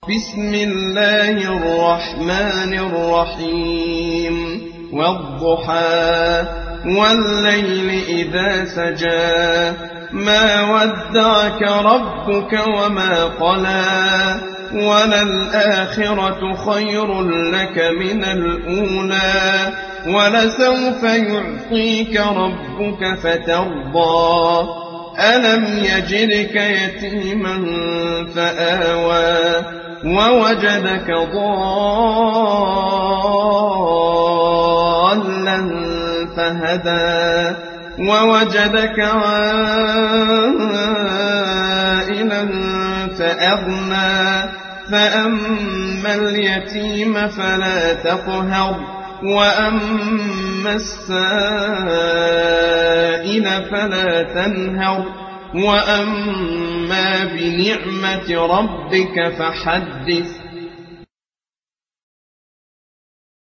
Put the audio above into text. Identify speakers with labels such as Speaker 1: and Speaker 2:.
Speaker 1: بسم الله الرحمن الرحيم والضحى والليل إذا سجى ما ودعك ربك وما قلى وللآخرة خير لك من الأولى ولسوف يعطيك ربك فترضى ألم يجدك يتيما فآوى ووجدك ضالا فهدى ووجدك عائلا فأغنى فأما اليتيم فلا تقهر وأما السائل فلا تنهر وأما بنعمة ربك فحدث